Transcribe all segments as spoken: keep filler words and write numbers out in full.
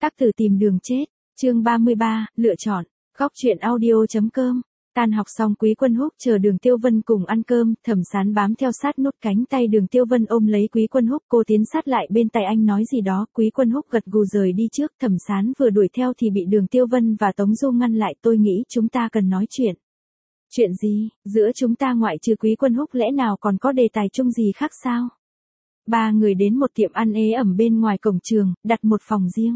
Tác tử tìm đường chết, chương ba mươi ba, lựa chọn, góc truyện audio.com. Tan học xong Quý Quân Húc chờ Đường Tiêu Vân cùng ăn cơm, Thẩm Sán bám theo sát nút cánh tay Đường Tiêu Vân ôm lấy Quý Quân Húc, cô tiến sát lại bên tai anh nói gì đó, Quý Quân Húc gật gù rời đi trước, Thẩm Sán vừa đuổi theo thì bị Đường Tiêu Vân và Tống Du ngăn lại, tôi nghĩ chúng ta cần nói chuyện. Chuyện gì, giữa chúng ta ngoại trừ Quý Quân Húc lẽ nào còn có đề tài chung gì khác sao? Ba người đến một tiệm ăn ế ẩm bên ngoài cổng trường, đặt một phòng riêng.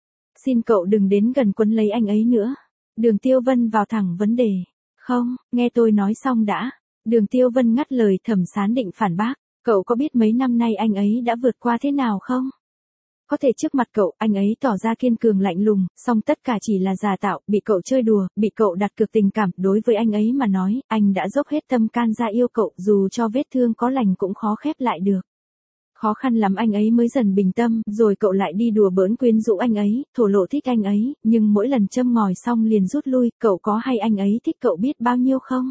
Xin cậu đừng đến gần quấn lấy anh ấy nữa. Đường Tiêu Vân vào thẳng vấn đề. Không, nghe tôi nói xong đã. Đường Tiêu Vân ngắt lời. Thẩm Sán định phản bác. Cậu có biết mấy năm nay anh ấy đã vượt qua thế nào không? Có thể trước mặt cậu, anh ấy tỏ ra kiên cường lạnh lùng, song tất cả chỉ là giả tạo, bị cậu chơi đùa, bị cậu đặt cược tình cảm. Đối với anh ấy mà nói, anh đã dốc hết tâm can ra yêu cậu, dù cho vết thương có lành cũng khó khép lại được. Khó khăn lắm anh ấy mới dần bình tâm, rồi cậu lại đi đùa bỡn quyến rũ anh ấy, thổ lộ thích anh ấy, nhưng mỗi lần châm ngòi xong liền rút lui, cậu có hay anh ấy thích cậu biết bao nhiêu không?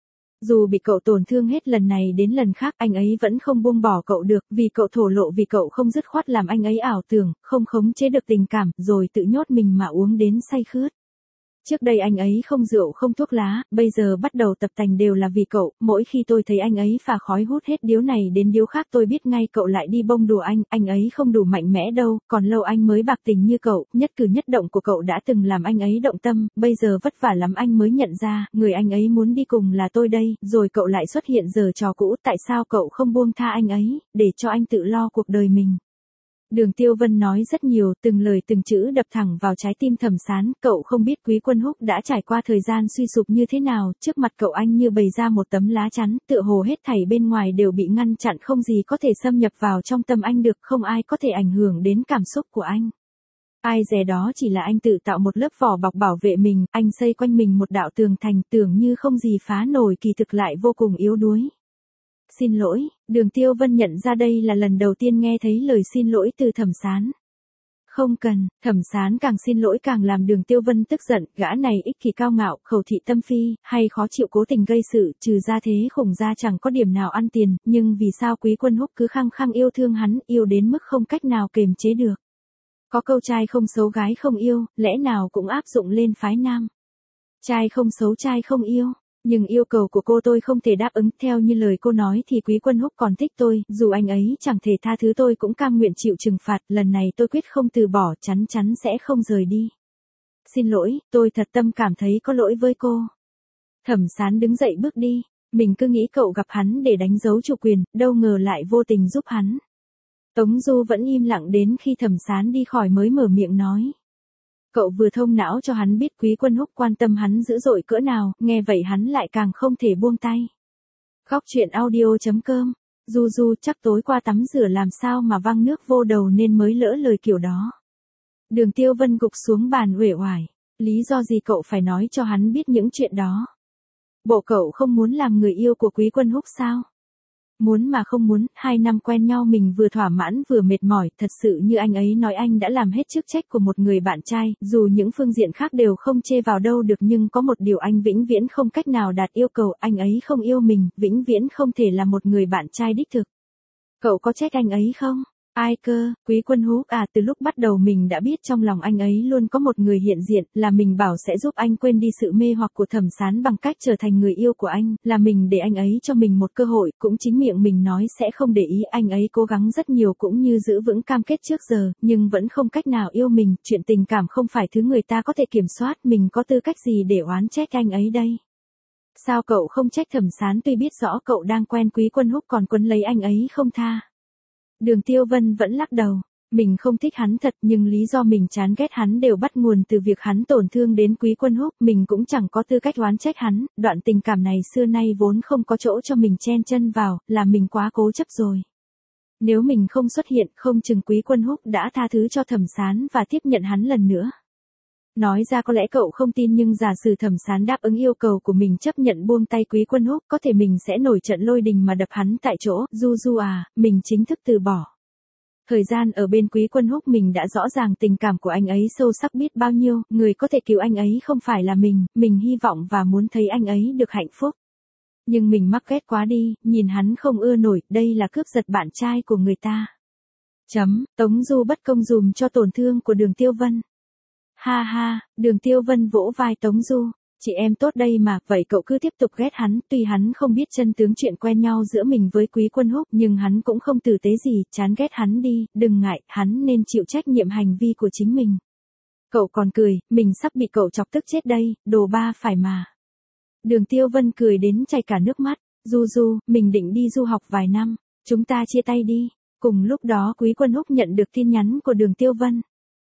Dù bị cậu tổn thương hết lần này đến lần khác, anh ấy vẫn không buông bỏ cậu được, vì cậu thổ lộ, vì cậu không dứt khoát làm anh ấy ảo tưởng, không khống chế được tình cảm, rồi tự nhốt mình mà uống đến say khướt. Trước đây anh ấy không rượu không thuốc lá, bây giờ bắt đầu tập tành đều là vì cậu, mỗi khi tôi thấy anh ấy phà khói hút hết điếu này đến điếu khác tôi biết ngay cậu lại đi bông đùa anh, anh ấy không đủ mạnh mẽ đâu, còn lâu anh mới bạc tình như cậu, nhất cử nhất động của cậu đã từng làm anh ấy động tâm, bây giờ vất vả lắm anh mới nhận ra, người anh ấy muốn đi cùng là tôi đây, rồi cậu lại xuất hiện giờ trò cũ, tại sao cậu không buông tha anh ấy, để cho anh tự lo cuộc đời mình. Đường Tiêu Vân nói rất nhiều, từng lời từng chữ đập thẳng vào trái tim Thẩm Sán, cậu không biết Quý Quân Húc đã trải qua thời gian suy sụp như thế nào, trước mặt cậu anh như bày ra một tấm lá chắn, tựa hồ hết thảy bên ngoài đều bị ngăn chặn, không gì có thể xâm nhập vào trong tâm anh được, không ai có thể ảnh hưởng đến cảm xúc của anh. Ai dè đó chỉ là anh tự tạo một lớp vỏ bọc bảo vệ mình, anh xây quanh mình một đạo tường thành, tưởng như không gì phá nổi, kỳ thực lại vô cùng yếu đuối. Xin lỗi, Đường Tiêu Vân nhận ra đây là lần đầu tiên nghe thấy lời xin lỗi từ Thẩm Sán. Không cần, Thẩm Sán càng xin lỗi càng làm Đường Tiêu Vân tức giận, gã này ích kỷ cao ngạo, khẩu thị tâm phi, hay khó chịu cố tình gây sự, trừ ra thế khủng ra chẳng có điểm nào ăn tiền, nhưng vì sao Quý Quân Húc cứ khăng khăng yêu thương hắn, yêu đến mức không cách nào kềm chế được. Có câu trai không xấu gái không yêu, lẽ nào cũng áp dụng lên phái nam. Trai không xấu trai không yêu. Nhưng yêu cầu của cô tôi không thể đáp ứng, theo như lời cô nói thì Quý Quân Húc còn thích tôi, dù anh ấy chẳng thể tha thứ tôi cũng cam nguyện chịu trừng phạt, lần này tôi quyết không từ bỏ, chắn chắn sẽ không rời đi. Xin lỗi, tôi thật tâm cảm thấy có lỗi với cô. Thẩm Sán đứng dậy bước đi, mình cứ nghĩ cậu gặp hắn để đánh dấu chủ quyền, đâu ngờ lại vô tình giúp hắn. Tống Du vẫn im lặng đến khi Thẩm Sán đi khỏi mới mở miệng nói. Cậu vừa thông não cho hắn biết Quý Quân Húc quan tâm hắn dữ dội cỡ nào, nghe vậy hắn lại càng không thể buông tay. Góc truyện audio.com, Du Du chắc tối qua tắm rửa làm sao mà văng nước vô đầu nên mới lỡ lời kiểu đó. Đường Tiêu Vân gục xuống bàn uể oải, lý do gì cậu phải nói cho hắn biết những chuyện đó? Bộ cậu không muốn làm người yêu của Quý Quân Húc sao? Muốn mà không muốn, hai năm quen nhau mình vừa thỏa mãn vừa mệt mỏi, thật sự như anh ấy nói anh đã làm hết chức trách của một người bạn trai, dù những phương diện khác đều không chê vào đâu được nhưng có một điều anh vĩnh viễn không cách nào đạt yêu cầu, anh ấy không yêu mình, vĩnh viễn không thể là một người bạn trai đích thực. Cậu có trách anh ấy không? Ai cơ, Quý Quân Húc à, từ lúc bắt đầu mình đã biết trong lòng anh ấy luôn có một người hiện diện, là mình bảo sẽ giúp anh quên đi sự mê hoặc của Thẩm Sán bằng cách trở thành người yêu của anh, là mình để anh ấy cho mình một cơ hội, cũng chính miệng mình nói sẽ không để ý, anh ấy cố gắng rất nhiều cũng như giữ vững cam kết trước giờ, nhưng vẫn không cách nào yêu mình, chuyện tình cảm không phải thứ người ta có thể kiểm soát, mình có tư cách gì để oán trách anh ấy đây? Sao cậu không trách Thẩm Sán tuy biết rõ cậu đang quen Quý Quân Húc còn quấn lấy anh ấy không tha? Đường Tiêu Vân vẫn lắc đầu, mình không thích hắn thật nhưng lý do mình chán ghét hắn đều bắt nguồn từ việc hắn tổn thương đến Quý Quân Húc, mình cũng chẳng có tư cách oán trách hắn, đoạn tình cảm này xưa nay vốn không có chỗ cho mình chen chân vào, là mình quá cố chấp rồi. Nếu mình không xuất hiện, không chừng Quý Quân Húc đã tha thứ cho Thẩm Sán và tiếp nhận hắn lần nữa. Nói ra có lẽ cậu không tin nhưng giả sử Thẩm Sán đáp ứng yêu cầu của mình chấp nhận buông tay Quý Quân Húc, có thể mình sẽ nổi trận lôi đình mà đập hắn tại chỗ, Du Du à, mình chính thức từ bỏ. Thời gian ở bên Quý Quân Húc mình đã rõ ràng tình cảm của anh ấy sâu sắc biết bao nhiêu, người có thể cứu anh ấy không phải là mình, mình hy vọng và muốn thấy anh ấy được hạnh phúc. Nhưng mình mắc ghét quá đi, nhìn hắn không ưa nổi, đây là cướp giật bạn trai của người ta. Chấm, Tống Du bất công dùm cho tổn thương của Đường Tiêu Vân. Ha ha, Đường Tiêu Vân vỗ vai Tống Du. Chị em tốt đây mà, vậy cậu cứ tiếp tục ghét hắn, tuy hắn không biết chân tướng chuyện quen nhau giữa mình với Quý Quân Húc, nhưng hắn cũng không tử tế gì, chán ghét hắn đi, đừng ngại, hắn nên chịu trách nhiệm hành vi của chính mình. Cậu còn cười, mình sắp bị cậu chọc tức chết đây, đồ ba phải mà. Đường Tiêu Vân cười đến chảy cả nước mắt, Du Du, mình định đi du học vài năm, chúng ta chia tay đi. Cùng lúc đó Quý Quân Húc nhận được tin nhắn của Đường Tiêu Vân.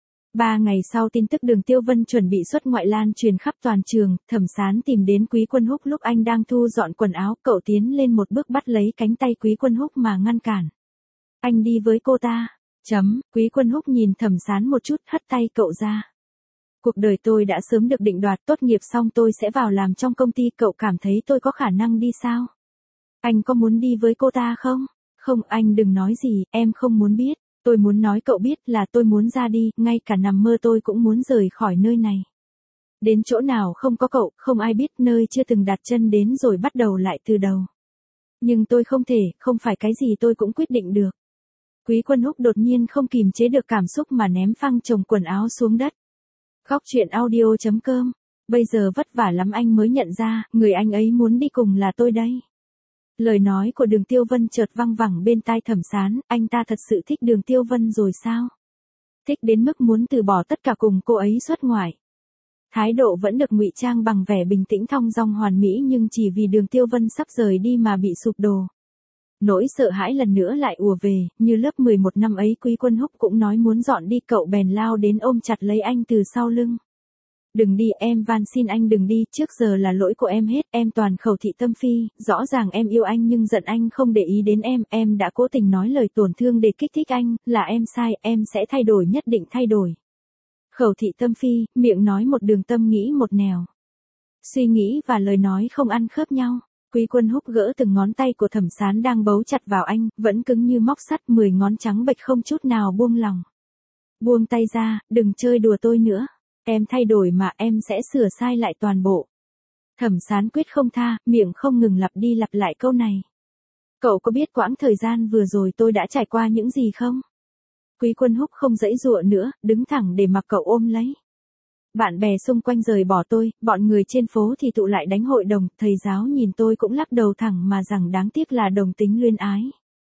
Ba ngày sau tin tức Đường Tiêu Vân chuẩn bị xuất ngoại lan truyền khắp toàn trường, Thẩm Sán tìm đến Quý Quân Húc lúc anh đang thu dọn quần áo, cậu tiến lên một bước bắt lấy cánh tay Quý Quân Húc mà ngăn cản. Anh đi với cô ta. Chấm, Quý Quân Húc nhìn Thẩm Sán một chút, hất tay cậu ra. Cuộc đời tôi đã sớm được định đoạt, tốt nghiệp xong tôi sẽ vào làm trong công ty, cậu cảm thấy tôi có khả năng đi sao? Anh có muốn đi với cô ta không? Không, anh đừng nói gì, em không muốn biết. Tôi muốn nói cậu biết là tôi muốn ra đi, ngay cả nằm mơ tôi cũng muốn rời khỏi nơi này. Đến chỗ nào không có cậu, không ai biết, nơi chưa từng đặt chân đến rồi bắt đầu lại từ đầu. Nhưng tôi không thể, không phải cái gì tôi cũng quyết định được. Quý Quân Húc đột nhiên không kìm chế được cảm xúc mà ném phăng chồng quần áo xuống đất. Góc truyện audio chấm com. Bây giờ vất vả lắm anh mới nhận ra, người anh ấy muốn đi cùng là tôi đây. Lời nói của Đường Tiêu Vân chợt văng vẳng bên tai Thẩm Sán, anh ta thật sự thích Đường Tiêu Vân rồi sao? Thích đến mức muốn từ bỏ tất cả cùng cô ấy xuất ngoại. Thái độ vẫn được ngụy trang bằng vẻ bình tĩnh thong dong hoàn mỹ, nhưng chỉ vì Đường Tiêu Vân sắp rời đi mà bị sụp đổ. Nỗi sợ hãi lần nữa lại ùa về, như lớp mười một năm ấy Quý Quân Húc cũng nói muốn dọn đi, cậu bèn lao đến ôm chặt lấy anh từ sau lưng. Đừng đi, em van xin anh đừng đi, trước giờ là lỗi của em hết, em toàn khẩu thị tâm phi, rõ ràng em yêu anh nhưng giận anh không để ý đến em, em đã cố tình nói lời tổn thương để kích thích anh, là em sai, em sẽ thay đổi, nhất định thay đổi. Khẩu thị tâm phi, miệng nói một đường tâm nghĩ một nẻo. Suy nghĩ và lời nói không ăn khớp nhau. Quý Quân Húc gỡ từng ngón tay của Thẩm Sán đang bấu chặt vào anh, vẫn cứng như móc sắt, mười ngón trắng bệch không chút nào buông lòng. Buông tay ra, đừng chơi đùa tôi nữa. Em thay đổi mà, em sẽ sửa sai lại toàn bộ. Thẩm Sán quyết không tha, miệng không ngừng lặp đi lặp lại câu này. Cậu có biết quãng thời gian vừa rồi tôi đã trải qua những gì không? Quý Quân Húc không giãy giụa nữa, đứng thẳng để mặc cậu ôm lấy. Bạn bè xung quanh rời bỏ tôi, bọn người trên phố thì tụ lại đánh hội đồng, thầy giáo nhìn tôi cũng lắc đầu thẳng mà rằng đáng tiếc là đồng tính luyến ái.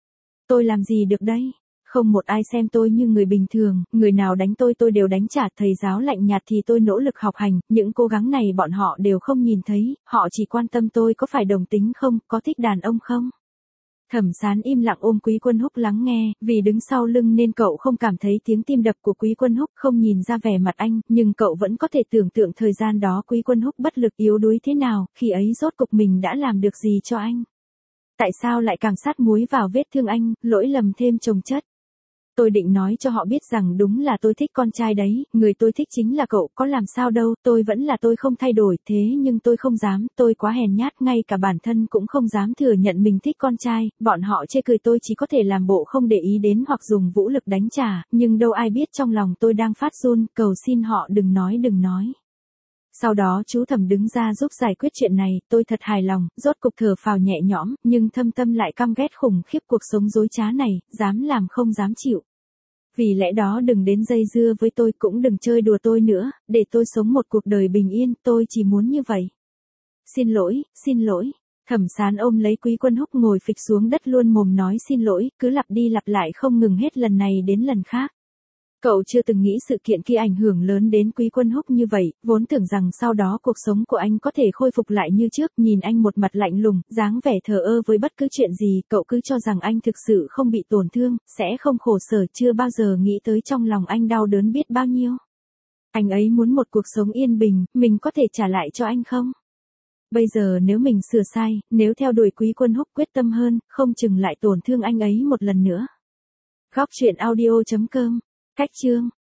Tôi làm gì được đây? Không một ai xem tôi như người bình thường, người nào đánh tôi tôi đều đánh trả, thầy giáo lạnh nhạt thì tôi nỗ lực học hành, những cố gắng này bọn họ đều không nhìn thấy, họ chỉ quan tâm tôi có phải đồng tính không, có thích đàn ông không. Thẩm Sán im lặng ôm Quý Quân Húc lắng nghe, vì đứng sau lưng nên cậu không cảm thấy tiếng tim đập của Quý Quân Húc, không nhìn ra vẻ mặt anh, nhưng cậu vẫn có thể tưởng tượng thời gian đó Quý Quân Húc bất lực yếu đuối thế nào, khi ấy rốt cục mình đã làm được gì cho anh. Tại sao lại càng sát muối vào vết thương anh, lỗi lầm thêm chồng chất. Tôi định nói cho họ biết rằng đúng là tôi thích con trai đấy, người tôi thích chính là cậu, có làm sao đâu, tôi vẫn là tôi không thay đổi, thế nhưng tôi không dám, tôi quá hèn nhát, ngay cả bản thân cũng không dám thừa nhận mình thích con trai, bọn họ chê cười tôi chỉ có thể làm bộ không để ý đến hoặc dùng vũ lực đánh trả, nhưng đâu ai biết trong lòng tôi đang phát run, cầu xin họ đừng nói đừng nói. Sau đó chú Thẩm đứng ra giúp giải quyết chuyện này, tôi thật hài lòng, rốt cục thở phào nhẹ nhõm, nhưng thâm tâm lại căm ghét khủng khiếp cuộc sống dối trá này, dám làm không dám chịu. Vì lẽ đó đừng đến dây dưa với tôi, cũng đừng chơi đùa tôi nữa, để tôi sống một cuộc đời bình yên, tôi chỉ muốn như vậy. Xin lỗi, xin lỗi. Thẩm Sán ôm lấy Quý Quân Húc ngồi phịch xuống đất luôn mồm nói xin lỗi, cứ lặp đi lặp lại không ngừng hết lần này đến lần khác. Cậu chưa từng nghĩ sự kiện kia ảnh hưởng lớn đến Quý Quân Húc như vậy, vốn tưởng rằng sau đó cuộc sống của anh có thể khôi phục lại như trước, nhìn anh một mặt lạnh lùng, dáng vẻ thờ ơ với bất cứ chuyện gì, cậu cứ cho rằng anh thực sự không bị tổn thương, sẽ không khổ sở, chưa bao giờ nghĩ tới trong lòng anh đau đớn biết bao nhiêu. Anh ấy muốn một cuộc sống yên bình, mình có thể trả lại cho anh không? Bây giờ nếu mình sửa sai, nếu theo đuổi Quý Quân Húc quyết tâm hơn, không chừng lại tổn thương anh ấy một lần nữa. Góc truyện audio chấm com. Cách chương